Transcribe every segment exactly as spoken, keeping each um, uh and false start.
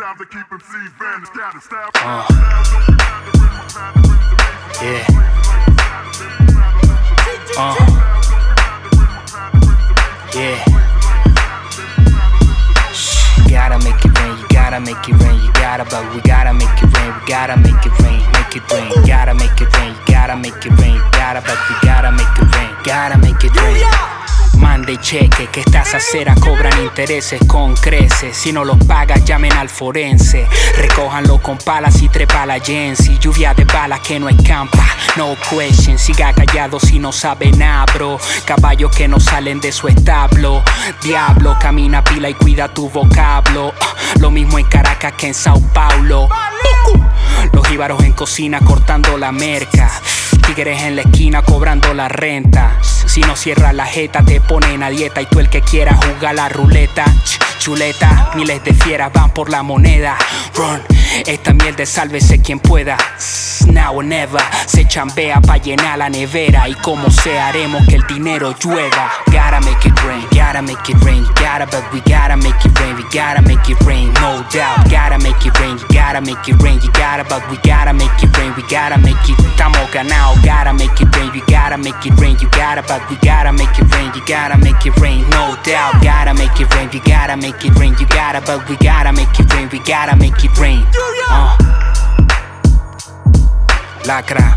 Uh. Yeah. Uh. Yeah. Shh. Gotta make it rain, you gotta make it rain, you gotta, but we gotta make it rain, we gotta make it rain, make it rain, gotta make it rain, you gotta make it rain, you gotta, but we gotta make it rain, gotta make it rain. Mande cheque, que estas aceras cobran intereses con creces. Si no los pagas, llamen al forense. Recójanlo con palas y trepa la Jensi. Lluvia de balas que no escampa, no question. Siga callado si no sabe nada, bro. Caballos que no salen de su establo. Diablo, camina pila y cuida tu vocablo. Lo mismo en Caracas que en Sao Paulo. Los jíbaros en cocina cortando la merca. Tigres en la esquina cobrando la renta. Si no cierras la jeta te ponen a dieta. Y tú el que quiera jugar la ruleta, ch, chuleta, miles de fieras van por la moneda. Run, esta mierda sálvese quien pueda. Now or never, se chambea pa' llenar la nevera. Y como se haremos que el dinero llueva. Gotta make it rain, gotta make it rain, you gotta, but we gotta make it rain, we gotta make it rain, no doubt. Gotta make it rain, you gotta make it rain, you gotta, but we gotta make it rain, we gotta make it. Estamos ganados, gotta make it rain, you gotta make it rain, you gotta, but we gotta make it rain, you gotta make it rain, no doubt. Gotta make it rain, you gotta make it rain, you gotta, but we gotta make it rain, we gotta make it rain. Uh. Lacra,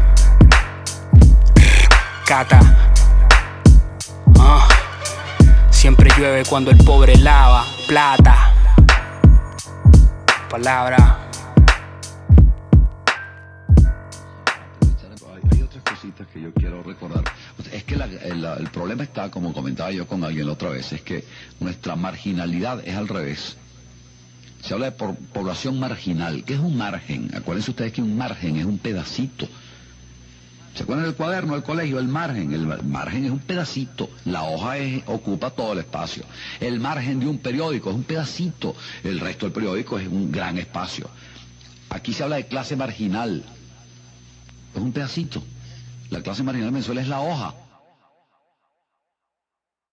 Cata, uh. Siempre llueve cuando el pobre lava. Plata, palabra. Hay otras cositas que yo quiero recordar. Es que la, el, el problema está, como comentaba yo con alguien la otra vez, es que nuestra marginalidad es al revés. Se habla de por, población marginal. ¿Qué es un margen? Acuérdense ustedes que un margen es un pedacito. ¿Se acuerdan del cuaderno del colegio? El margen. El margen es un pedacito. La hoja es, ocupa todo el espacio. El margen de un periódico es un pedacito. El resto del periódico es un gran espacio. Aquí se habla de clase marginal. Es un pedacito. La clase marginal en Venezuela es la hoja.